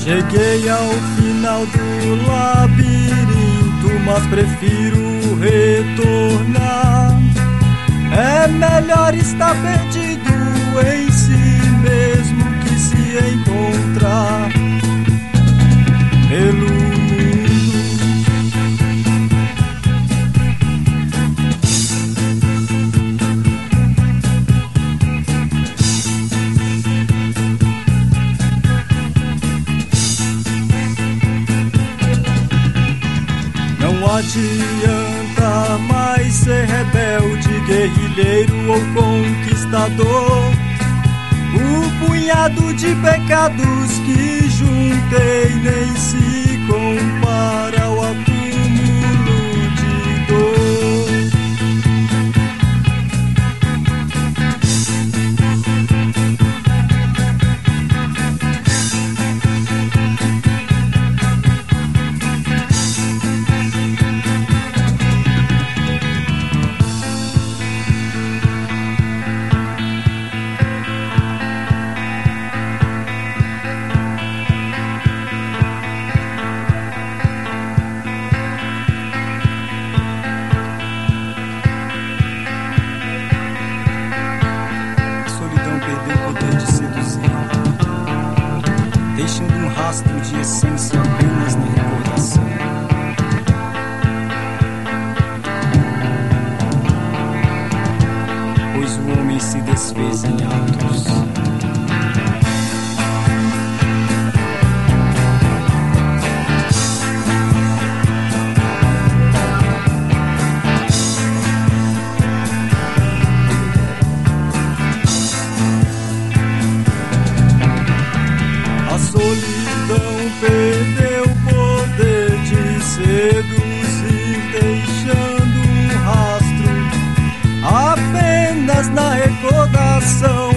Cheguei ao final do labirinto, mas prefiro retornar. É melhor estar perdido em si mesmo que se encontrar pelo mundo. Não adianta mais ser rebelde, guerrilheiro ou conquistador. O punhado de pecados que juntei nem se compara ao acúmulo de dor. Deixando um rastro de essência apenas na recordação. Pois o homem se desfez em atos. A solidão perdeu o poder de seduzir, deixando um rastro apenas na recordação.